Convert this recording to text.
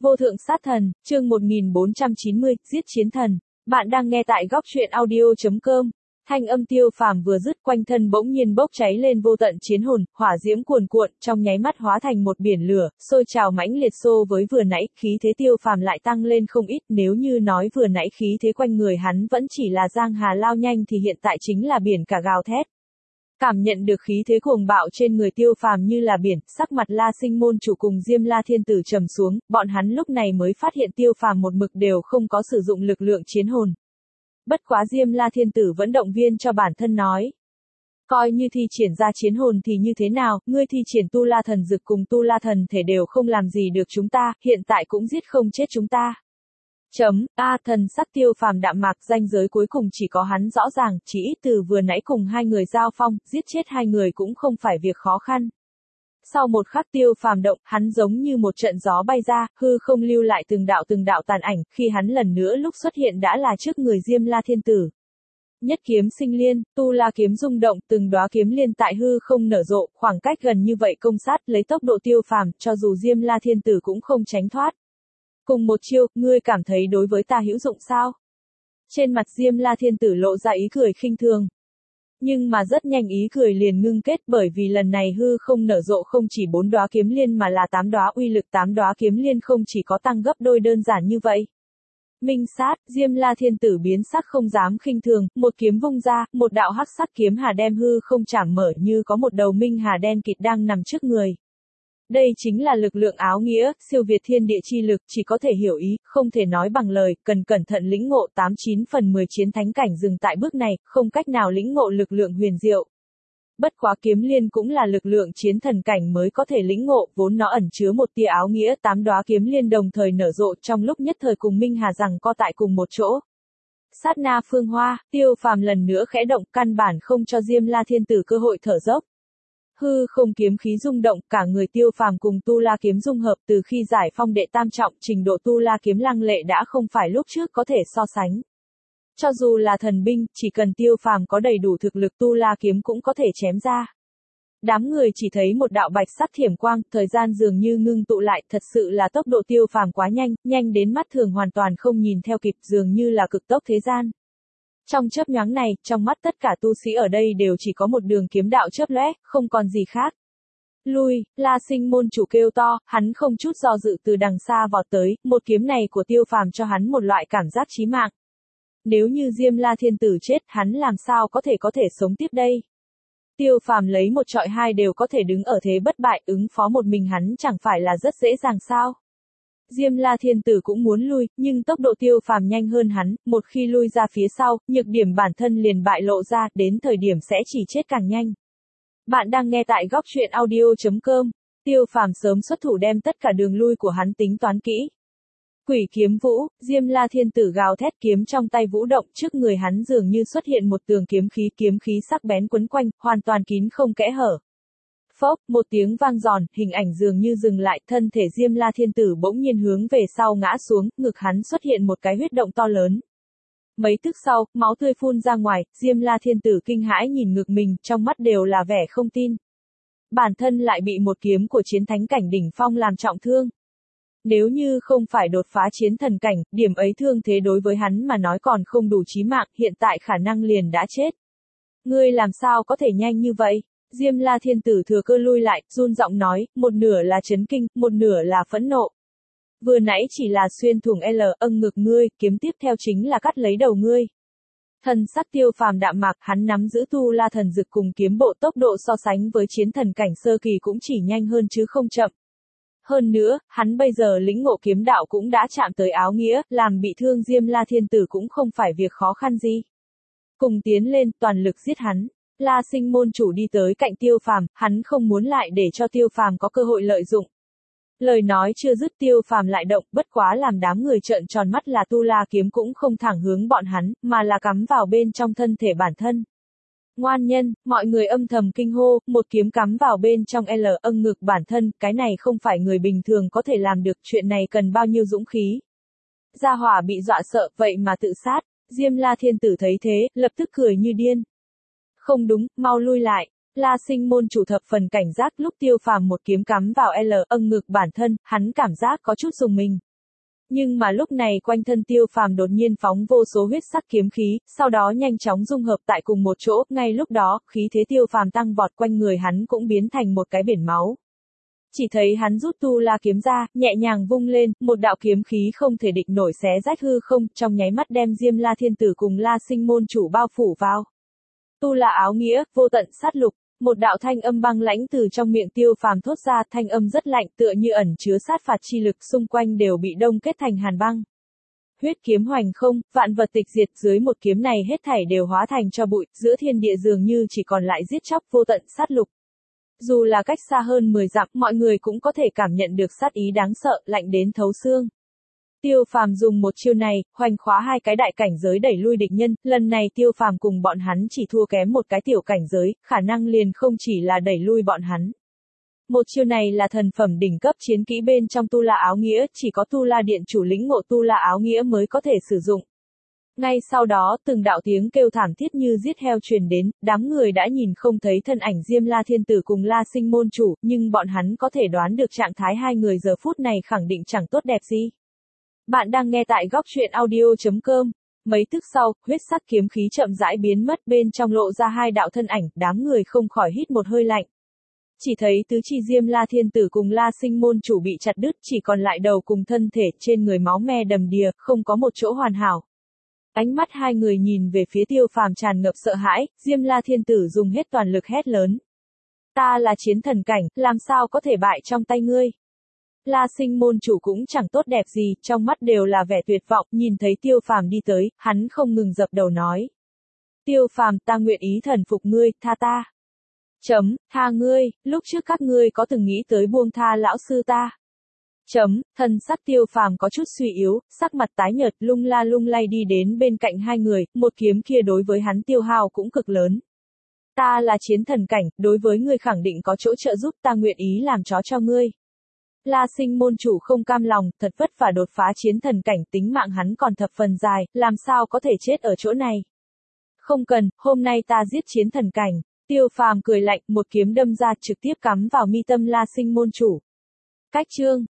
Vô thượng sát thần, chương 1490, giết chiến thần. Bạn đang nghe tại góc truyện audio.com. Thanh âm Tiêu Phàm vừa dứt, quanh thân bỗng nhiên bốc cháy lên vô tận chiến hồn, hỏa diễm cuồn cuộn, trong nháy mắt hóa thành một biển lửa, sôi trào mãnh liệt xô với vừa nãy, khí thế Tiêu Phàm lại tăng lên không ít, nếu như nói vừa nãy khí thế quanh người hắn vẫn chỉ là giang hà lao nhanh thì hiện tại chính là biển cả gào thét. Cảm nhận được khí thế cuồng bạo trên người Tiêu Phàm như là biển, sắc mặt La Sinh môn chủ cùng Diêm La Thiên Tử trầm xuống, bọn hắn lúc này mới phát hiện Tiêu Phàm một mực đều không có sử dụng lực lượng chiến hồn. Bất quá Diêm La Thiên Tử vẫn động viên cho bản thân nói. Coi như thi triển ra chiến hồn thì như thế nào, ngươi thi triển Tu La Thần Dực cùng Tu La Thần Thể đều không làm gì được chúng ta, hiện tại cũng giết không chết chúng ta. Thần sắc Tiêu Phàm đạm mạc, ranh giới cuối cùng chỉ có hắn rõ ràng, chỉ ít từ vừa nãy cùng hai người giao phong, giết chết hai người cũng không phải việc khó khăn. Sau một khắc Tiêu Phàm động, hắn giống như một trận gió bay ra, hư không lưu lại từng đạo tàn ảnh, khi hắn lần nữa lúc xuất hiện đã là trước người Diêm La Thiên Tử. Nhất kiếm sinh liên, Tu La kiếm rung động, từng đóa kiếm liên tại hư không nở rộ, khoảng cách gần như vậy công sát lấy tốc độ Tiêu Phàm, cho dù Diêm La Thiên Tử cũng không tránh thoát. Cùng một chiêu, ngươi cảm thấy đối với ta hữu dụng sao? Trên mặt Diêm La Thiên Tử lộ ra ý cười khinh thường. Nhưng mà rất nhanh ý cười liền ngưng kết, bởi vì lần này hư không nở rộ không chỉ 4 đóa kiếm liên mà là 8 đóa, uy lực 8 đóa kiếm liên không chỉ có tăng gấp đôi đơn giản như vậy. Minh sát, Diêm La Thiên Tử biến sắc không dám khinh thường, một kiếm vung ra, một đạo hắc sắc kiếm hà đem hư không chảm mở như có một đầu minh hà đen kịt đang nằm trước người. Đây chính là lực lượng áo nghĩa, siêu việt thiên địa chi lực, chỉ có thể hiểu ý, không thể nói bằng lời, cần cẩn thận lĩnh ngộ 89 phần 10 chiến thánh cảnh dừng tại bước này, không cách nào lĩnh ngộ lực lượng huyền diệu. Bất quá kiếm liên cũng là lực lượng chiến thần cảnh mới có thể lĩnh ngộ, vốn nó ẩn chứa một tia áo nghĩa, 8 đóa kiếm liên đồng thời nở rộ trong lúc nhất thời cùng Minh Hà giằng co tại cùng một chỗ. Sát na phương hoa, Tiêu Phàm lần nữa khẽ động, căn bản không cho Diêm La Thiên Tử cơ hội thở dốc. Hư không kiếm khí rung động, cả người Tiêu Phàm cùng Tu La kiếm dung hợp, từ khi giải phong đệ tam trọng, trình độ Tu La kiếm lăng lệ đã không phải lúc trước có thể so sánh. Cho dù là thần binh, chỉ cần Tiêu Phàm có đầy đủ thực lực Tu La kiếm cũng có thể chém ra. Đám người chỉ thấy một đạo bạch sắc thiểm quang, thời gian dường như ngưng tụ lại, thật sự là tốc độ Tiêu Phàm quá nhanh, nhanh đến mắt thường hoàn toàn không nhìn theo kịp, dường như là cực tốc thế gian. Trong chớp nhoáng này, trong mắt tất cả tu sĩ ở đây đều chỉ có một đường kiếm đạo chớp lóe, không còn gì khác. Lui, La Sinh môn chủ kêu to, hắn không chút do dự từ đằng xa vọt tới, một kiếm này của Tiêu Phàm cho hắn một loại cảm giác chí mạng. Nếu như Diêm La Thiên Tử chết, hắn làm sao có thể sống tiếp đây? Tiêu Phàm lấy một trọi hai đều có thể đứng ở thế bất bại, ứng phó một mình hắn chẳng phải là rất dễ dàng sao? Diêm La Thiên Tử cũng muốn lui, nhưng tốc độ Tiêu Phàm nhanh hơn hắn, một khi lui ra phía sau, nhược điểm bản thân liền bại lộ ra, đến thời điểm sẽ chỉ chết càng nhanh. Bạn đang nghe tại góc truyện audio.com. Tiêu Phàm sớm xuất thủ đem tất cả đường lui của hắn tính toán kỹ. Quỷ kiếm vũ, Diêm La Thiên Tử gào thét, kiếm trong tay vũ động, trước người hắn dường như xuất hiện một tường kiếm khí sắc bén quấn quanh, hoàn toàn kín không kẽ hở. Phốc, một tiếng vang giòn, hình ảnh dường như dừng lại, thân thể Diêm La Thiên Tử bỗng nhiên hướng về sau ngã xuống, ngực hắn xuất hiện một cái huyết động to lớn. Mấy tức sau, máu tươi phun ra ngoài, Diêm La Thiên Tử kinh hãi nhìn ngực mình, trong mắt đều là vẻ không tin. Bản thân lại bị một kiếm của chiến thánh cảnh đỉnh phong làm trọng thương. Nếu như không phải đột phá chiến thần cảnh, điểm ấy thương thế đối với hắn mà nói còn không đủ chí mạng, hiện tại khả năng liền đã chết. Ngươi làm sao có thể nhanh như vậy? Diêm La Thiên Tử thừa cơ lui lại, run giọng nói, một nửa là chấn kinh, một nửa là phẫn nộ. Vừa nãy chỉ là xuyên thủng ngực ngươi, kiếm tiếp theo chính là cắt lấy đầu ngươi. Thần sắc Tiêu Phàm đạm mạc, hắn nắm giữ Tu La Thần Dực cùng kiếm bộ, tốc độ so sánh với chiến thần cảnh sơ kỳ cũng chỉ nhanh hơn chứ không chậm. Hơn nữa, hắn bây giờ lĩnh ngộ kiếm đạo cũng đã chạm tới áo nghĩa, làm bị thương Diêm La Thiên Tử cũng không phải việc khó khăn gì. Cùng tiến lên, toàn lực giết hắn. La Sinh môn chủ đi tới cạnh Tiêu Phàm, hắn không muốn lại để cho Tiêu Phàm có cơ hội lợi dụng. Lời nói chưa dứt Tiêu Phàm lại động, bất quá làm đám người trợn tròn mắt là Tu La kiếm cũng không thẳng hướng bọn hắn, mà là cắm vào bên trong thân thể bản thân. Ngoan nhân, mọi người âm thầm kinh hô, một kiếm cắm vào bên trong ngực bản thân, cái này không phải người bình thường có thể làm được, chuyện này cần bao nhiêu dũng khí. Gia hỏa bị dọa sợ, vậy mà tự sát, Diêm La Thiên Tử thấy thế, lập tức cười như điên. Không đúng, mau lui lại. La Sinh môn chủ thập phần cảnh giác, lúc Tiêu Phàm một kiếm cắm vào ngực bản thân, hắn cảm giác có chút rùng mình. Nhưng mà lúc này quanh thân Tiêu Phàm đột nhiên phóng vô số huyết sắc kiếm khí, sau đó nhanh chóng dung hợp tại cùng một chỗ, ngay lúc đó, khí thế Tiêu Phàm tăng vọt quanh người hắn cũng biến thành một cái biển máu. Chỉ thấy hắn rút tu la kiếm ra, nhẹ nhàng vung lên, một đạo kiếm khí không thể địch nổi xé rách hư không, trong nháy mắt đem Diêm La Thiên Tử cùng La Sinh môn chủ bao phủ vào. Tu la áo nghĩa, vô tận sát lục. Một đạo thanh âm băng lãnh từ trong miệng Tiêu Phàm thốt ra, thanh âm rất lạnh, tựa như ẩn chứa sát phạt chi lực, xung quanh đều bị đông kết thành hàn băng. Huyết kiếm hoành không, vạn vật tịch diệt, dưới một kiếm này hết thảy đều hóa thành tro bụi, giữa thiên địa dường như chỉ còn lại giết chóc vô tận sát lục. Dù là cách xa hơn 10 dặm, mọi người cũng có thể cảm nhận được sát ý đáng sợ, lạnh đến thấu xương. Tiêu Phàm dùng một chiêu này, hoành khóa hai cái đại cảnh giới đẩy lui địch nhân, lần này Tiêu Phàm cùng bọn hắn chỉ thua kém một cái tiểu cảnh giới, khả năng liền không chỉ là đẩy lui bọn hắn. Một chiêu này là thần phẩm đỉnh cấp chiến kỹ bên trong Tu La áo nghĩa, chỉ có Tu La điện chủ lĩnh ngộ Tu La áo nghĩa mới có thể sử dụng. Ngay sau đó, từng đạo tiếng kêu thảm thiết như giết heo truyền đến, đám người đã nhìn không thấy thân ảnh Diêm La Thiên Tử cùng La Sinh môn chủ, nhưng bọn hắn có thể đoán được trạng thái hai người giờ phút này khẳng định chẳng tốt đẹp gì. Bạn đang nghe tại góc truyện audio.com. Mấy tức sau, huyết sắc kiếm khí chậm rãi biến mất, bên trong lộ ra hai đạo thân ảnh, đám người không khỏi hít một hơi lạnh. Chỉ thấy tứ chi Diêm La Thiên Tử cùng La Sinh môn chủ bị chặt đứt, chỉ còn lại đầu cùng thân thể, trên người máu me đầm đìa, không có một chỗ hoàn hảo. Ánh mắt hai người nhìn về phía Tiêu Phàm tràn ngập sợ hãi, Diêm La Thiên Tử dùng hết toàn lực hét lớn. Ta là chiến thần cảnh, làm sao có thể bại trong tay ngươi? La Sinh môn chủ cũng chẳng tốt đẹp gì, trong mắt đều là vẻ tuyệt vọng, nhìn thấy Tiêu Phàm đi tới, hắn không ngừng dập đầu nói. Tiêu Phàm, ta nguyện ý thần phục ngươi, tha ta. Tha ngươi, lúc trước các ngươi có từng nghĩ tới buông tha lão sư ta. Thân sắc Tiêu Phàm có chút suy yếu, sắc mặt tái nhợt, lung lay đi đến bên cạnh hai người, một kiếm kia đối với hắn tiêu hao cũng cực lớn. Ta là chiến thần cảnh, đối với ngươi khẳng định có chỗ trợ giúp, ta nguyện ý làm chó cho ngươi. La Sinh môn chủ không cam lòng, thật vất vả đột phá chiến thần cảnh, tính mạng hắn còn thập phần dài, làm sao có thể chết ở chỗ này. Không cần, hôm nay ta giết chiến thần cảnh. Tiêu Phàm cười lạnh, một kiếm đâm ra trực tiếp cắm vào mi tâm La Sinh môn chủ. Cách chương